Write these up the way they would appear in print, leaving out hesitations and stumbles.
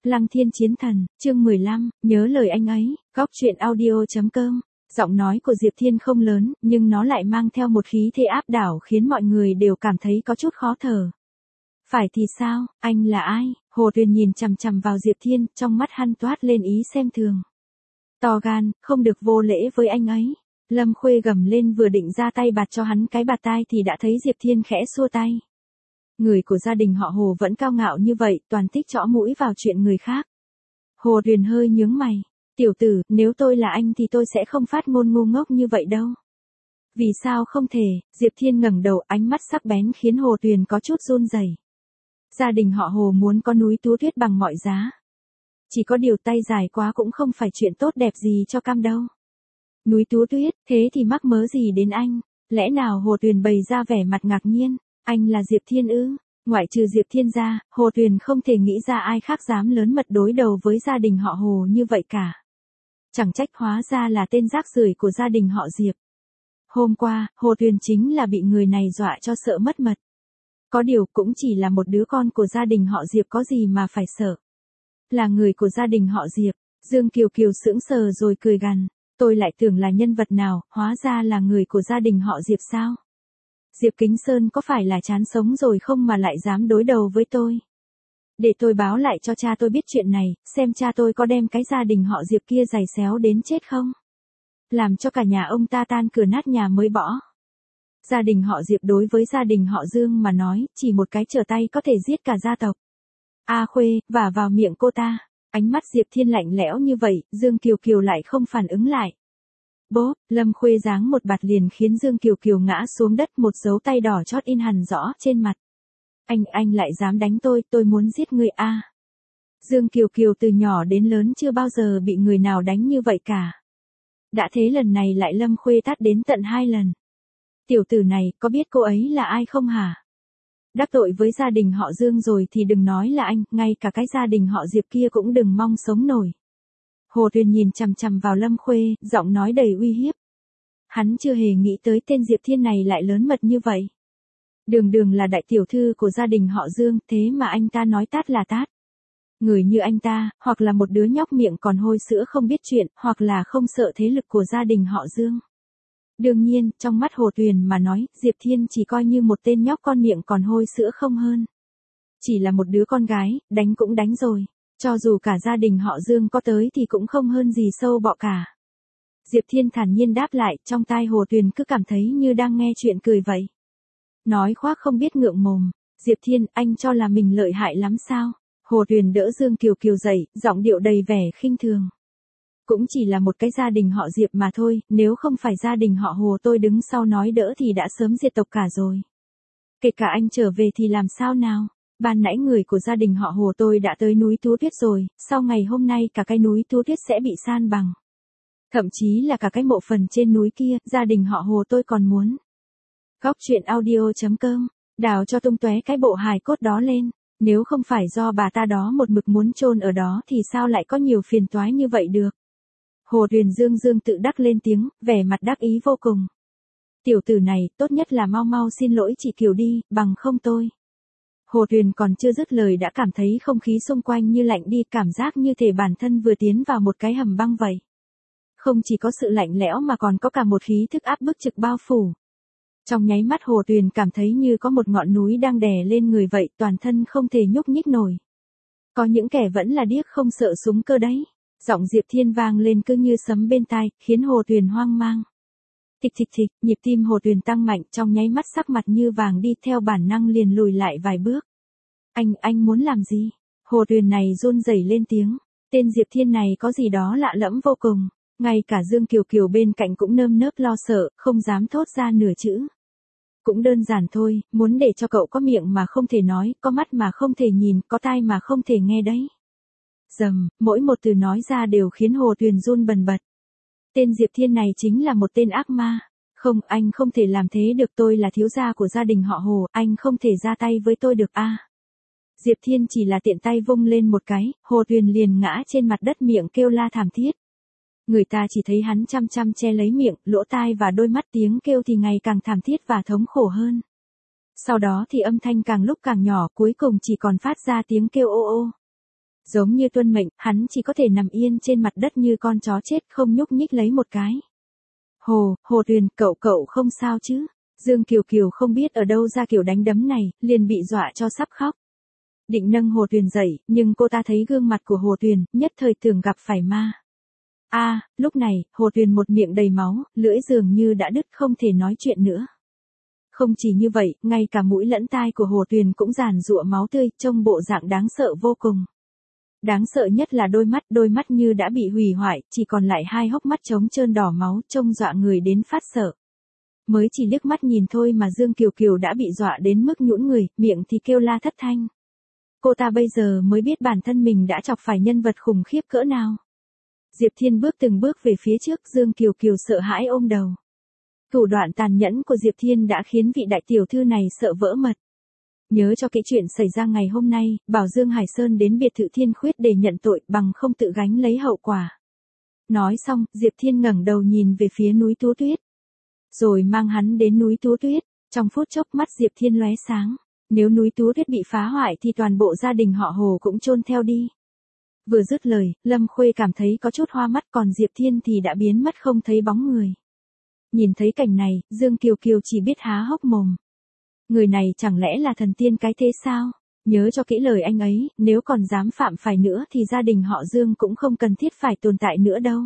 Lăng Thiên Chiến Thần, chương 15, nhớ lời anh ấy, góc truyện audio.com. Giọng nói của Diệp Thiên không lớn, nhưng nó lại mang theo một khí thế áp đảo khiến mọi người đều cảm thấy có chút khó thở. Phải thì sao, anh là ai? Hồ Tuyền nhìn chằm chằm vào Diệp Thiên, trong mắt hắn toát lên ý xem thường. To gan, không được vô lễ với anh ấy. Lâm Khuê gầm lên vừa định ra tay bạt cho hắn cái bạt tai thì đã thấy Diệp Thiên khẽ xua tay. Người của gia đình họ Hồ vẫn cao ngạo như vậy, toàn thích chõ mũi vào chuyện người khác. Hồ Tuyền hơi nhướng mày. Tiểu tử, nếu tôi là anh thì tôi sẽ không phát ngôn ngu ngốc như vậy đâu. Vì sao không thể? Diệp Thiên ngẩng đầu, ánh mắt sắc bén khiến Hồ Tuyền có chút run rẩy. Gia đình họ Hồ muốn có núi Tú Tuyết bằng mọi giá. Chỉ có điều tay dài quá cũng không phải chuyện tốt đẹp gì cho cam đâu. Núi Tú Tuyết, thế thì mắc mớ gì đến anh? Lẽ nào? Hồ Tuyền bày ra vẻ mặt ngạc nhiên. Anh là Diệp Thiên ư? Ngoại trừ Diệp Thiên ra, Hồ Tuyền không thể nghĩ ra ai khác dám lớn mật đối đầu với gia đình họ Hồ như vậy cả. Chẳng trách hóa ra là tên rác rưởi của gia đình họ Diệp. Hôm qua, Hồ Tuyền chính là bị người này dọa cho sợ mất mật. Có điều cũng chỉ là một đứa con của gia đình họ Diệp, có gì mà phải sợ. Là người của gia đình họ Diệp. Dương Kiều Kiều sững sờ rồi cười gằn. Tôi lại tưởng là nhân vật nào, hóa ra là người của gia đình họ Diệp sao? Diệp Kính Sơn có phải là chán sống rồi không mà lại dám đối đầu với tôi? Để tôi báo lại cho cha tôi biết chuyện này, xem cha tôi có đem cái gia đình họ Diệp kia giày xéo đến chết không? Làm cho cả nhà ông ta tan cửa nát nhà mới bỏ. Gia đình họ Diệp đối với gia đình họ Dương mà nói, chỉ một cái trở tay có thể giết cả gia tộc. A Khuê, vả vào miệng cô ta. Ánh mắt Diệp Thiên lạnh lẽo như vậy, Dương Kiều Kiều lại không phản ứng lại. Bố, Lâm Khuê giáng một bạt liền khiến Dương Kiều Kiều ngã xuống đất, một dấu tay đỏ chót in hằn rõ trên mặt. Anh lại dám đánh tôi muốn giết người a. Dương Kiều Kiều từ nhỏ đến lớn chưa bao giờ bị người nào đánh như vậy cả. Đã thế lần này lại Lâm Khuê tát đến tận 2 lần. Tiểu tử này, có biết cô ấy là ai không hả? Đắc tội với gia đình họ Dương rồi thì đừng nói là anh, ngay cả cái gia đình họ Diệp kia cũng đừng mong sống nổi. Hồ Tuyền nhìn chằm chằm vào Lâm Khuê, giọng nói đầy uy hiếp. Hắn chưa hề nghĩ tới tên Diệp Thiên này lại lớn mật như vậy. Đường là đại tiểu thư của gia đình họ Dương, thế mà anh ta nói tát là tát. Người như anh ta, hoặc là một đứa nhóc miệng còn hôi sữa không biết chuyện, hoặc là không sợ thế lực của gia đình họ Dương. Đương nhiên, trong mắt Hồ Tuyền mà nói, Diệp Thiên chỉ coi như một tên nhóc con miệng còn hôi sữa không hơn. Chỉ là một đứa con gái, đánh cũng đánh rồi. Cho dù cả gia đình họ Dương có tới thì cũng không hơn gì sâu bọ cả. Diệp Thiên thản nhiên đáp lại, trong tai Hồ Tuyền cứ cảm thấy như đang nghe chuyện cười vậy. Nói khoác không biết ngượng mồm. Diệp Thiên, anh cho là mình lợi hại lắm sao? Hồ Tuyền đỡ Dương Kiều Kiều dậy, giọng điệu đầy vẻ khinh thường. Cũng chỉ là một cái gia đình họ Diệp mà thôi, nếu không phải gia đình họ Hồ tôi đứng sau nói đỡ thì đã sớm diệt tộc cả rồi. Kể cả anh trở về thì làm sao nào? Ban nãy người của gia đình họ Hồ tôi đã tới núi Tú Tuyết rồi, sau ngày hôm nay cả cái núi Tú Tuyết sẽ bị san bằng. Thậm chí là cả cái mộ phần trên núi kia, gia đình họ Hồ tôi còn muốn. Góc truyện audio.com, đào cho tung tóe cái bộ hài cốt đó lên. Nếu không phải do bà ta đó một mực muốn chôn ở đó thì sao lại có nhiều phiền toái như vậy được? Hồ Tuyền Dương tự đắc lên tiếng, vẻ mặt đắc ý vô cùng. Tiểu tử này, tốt nhất là mau xin lỗi chị Kiều đi, bằng không tôi. Hồ Tuyền còn chưa dứt lời đã cảm thấy không khí xung quanh như lạnh đi, cảm giác như thể bản thân vừa tiến vào một cái hầm băng vậy. Không chỉ có sự lạnh lẽo mà còn có cả một khí thức áp bức trực bao phủ. Trong nháy mắt Hồ Tuyền cảm thấy như có một ngọn núi đang đè lên người vậy, toàn thân không thể nhúc nhích nổi. Có những kẻ vẫn là điếc không sợ súng cơ đấy. Giọng Diệp Thiên vang lên cứ như sấm bên tai, khiến Hồ Tuyền hoang mang. Thịch thịch thịch, nhịp tim Hồ Tuyền tăng mạnh, trong nháy mắt sắc mặt như vàng đi, theo bản năng liền lùi lại vài bước. Anh muốn làm gì? Hồ Tuyền này run rẩy lên tiếng. Tên Diệp Thiên này có gì đó lạ lẫm vô cùng. Ngay cả Dương Kiều Kiều bên cạnh cũng nơm nớp lo sợ, không dám thốt ra nửa chữ. Cũng đơn giản thôi, muốn để cho cậu có miệng mà không thể nói, có mắt mà không thể nhìn, có tai mà không thể nghe đấy. Dầm, mỗi một từ nói ra đều khiến Hồ Tuyền run bần bật. Tên Diệp Thiên này chính là một tên ác ma. Không, anh không thể làm thế được, tôi là thiếu gia của gia đình họ Hồ, anh không thể ra tay với tôi được a. Diệp Thiên chỉ là tiện tay vung lên một cái, Hồ Tuyền liền ngã trên mặt đất, miệng kêu la thảm thiết. Người ta chỉ thấy hắn chăm chăm che lấy miệng, lỗ tai và đôi mắt, tiếng kêu thì ngày càng thảm thiết và thống khổ hơn. Sau đó thì âm thanh càng lúc càng nhỏ, cuối cùng chỉ còn phát ra tiếng kêu ô ô. Giống như tuân mệnh, hắn chỉ có thể nằm yên trên mặt đất như con chó chết không nhúc nhích lấy một cái. Hồ Tuyền, cậu không sao chứ? Dương Kiều Kiều không biết ở đâu ra kiểu đánh đấm này, liền bị dọa cho sắp khóc. Định nâng Hồ Tuyền dậy, nhưng cô ta thấy gương mặt của Hồ Tuyền, nhất thời tưởng gặp phải ma. Lúc này, Hồ Tuyền một miệng đầy máu, lưỡi dường như đã đứt không thể nói chuyện nữa. Không chỉ như vậy, ngay cả mũi lẫn tai của Hồ Tuyền cũng giàn giụa máu tươi, trông bộ dạng đáng sợ vô cùng. Đáng sợ nhất là đôi mắt như đã bị hủy hoại, chỉ còn lại hai hốc mắt trống trơn đỏ máu, trông dọa người đến phát sợ. Mới chỉ liếc mắt nhìn thôi mà Dương Kiều Kiều đã bị dọa đến mức nhũn người, miệng thì kêu la thất thanh. Cô ta bây giờ mới biết bản thân mình đã chọc phải nhân vật khủng khiếp cỡ nào. Diệp Thiên bước từng bước về phía trước, Dương Kiều Kiều sợ hãi ôm đầu. Thủ đoạn tàn nhẫn của Diệp Thiên đã khiến vị đại tiểu thư này sợ vỡ mật. Nhớ cho kỹ chuyện xảy ra ngày hôm nay, bảo Dương Hải Sơn đến biệt thự Thiên Khuyết để nhận tội bằng không tự gánh lấy hậu quả. Nói xong, Diệp Thiên ngẩng đầu nhìn về phía núi Tú Tuyết. Rồi mang hắn đến núi Tú Tuyết, trong phút chốc mắt Diệp Thiên lóe sáng. Nếu núi Tú Tuyết bị phá hoại thì toàn bộ gia đình họ Hồ cũng chôn theo đi. Vừa dứt lời, Lâm Khuê cảm thấy có chút hoa mắt, còn Diệp Thiên thì đã biến mất không thấy bóng người. Nhìn thấy cảnh này, Dương Kiều Kiều chỉ biết há hốc mồm. Người này chẳng lẽ là thần tiên cái thế sao? Nhớ cho kỹ lời anh ấy, nếu còn dám phạm phải nữa thì gia đình họ Dương cũng không cần thiết phải tồn tại nữa đâu.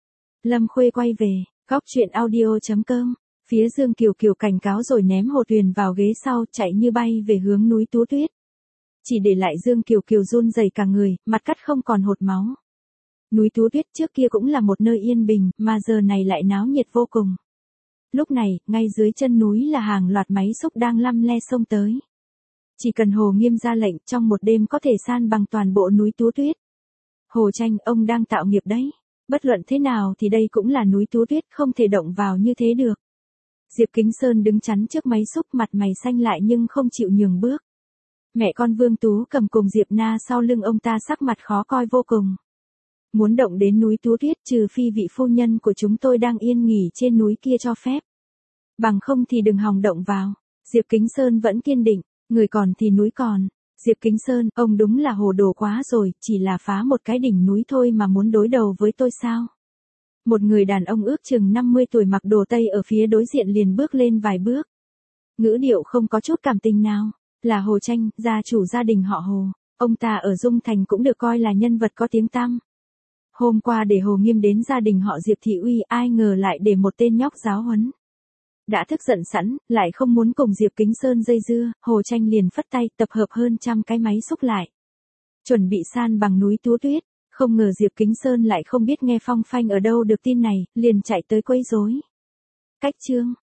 Lâm Khuê quay về, góc truyện audio.com. Phía Dương Kiều Kiều cảnh cáo rồi ném Hồ Tuyền vào ghế sau, chạy như bay về hướng núi Tú Tuyết. Chỉ để lại Dương Kiều Kiều run rẩy cả người, mặt cắt không còn hột máu. Núi Tú Tuyết trước kia cũng là một nơi yên bình, mà giờ này lại náo nhiệt vô cùng. Lúc này, ngay dưới chân núi là hàng loạt máy xúc đang lăm le xông tới. Chỉ cần Hồ Nghiêm ra lệnh, trong một đêm có thể san bằng toàn bộ núi Tú Tuyết. Hồ Tranh, ông đang tạo nghiệp đấy. Bất luận thế nào thì đây cũng là núi Tú Tuyết, không thể động vào như thế được. Diệp Kính Sơn đứng chắn trước máy xúc, mặt mày xanh lại nhưng không chịu nhường bước. Mẹ con Vương Tú cầm cùng Diệp Na sau lưng ông ta, sắc mặt khó coi vô cùng. Muốn động đến núi Tú Tuyết trừ phi vị phu nhân của chúng tôi đang yên nghỉ trên núi kia cho phép. Bằng không thì đừng hòng động vào. Diệp Kính Sơn vẫn kiên định, người còn thì núi còn. Diệp Kính Sơn, ông đúng là hồ đồ quá rồi, chỉ là phá một cái đỉnh núi thôi mà muốn đối đầu với tôi sao? Một người đàn ông ước chừng 50 tuổi mặc đồ Tây ở phía đối diện liền bước lên vài bước. Ngữ điệu không có chút cảm tình nào. Là Hồ Tranh, gia chủ gia đình họ Hồ. Ông ta ở Dung Thành cũng được coi là nhân vật có tiếng tăm. Hôm qua để Hồ Nghiêm đến gia đình họ Diệp Thị Uy, ai ngờ lại để một tên nhóc giáo huấn. Đã thức giận sẵn, lại không muốn cùng Diệp Kính Sơn dây dưa, Hồ Tranh liền phất tay tập hợp hơn trăm cái máy xúc lại. Chuẩn bị san bằng núi Tú Tuyết, không ngờ Diệp Kính Sơn lại không biết nghe phong phanh ở đâu được tin này, liền chạy tới quấy rối. Cách chương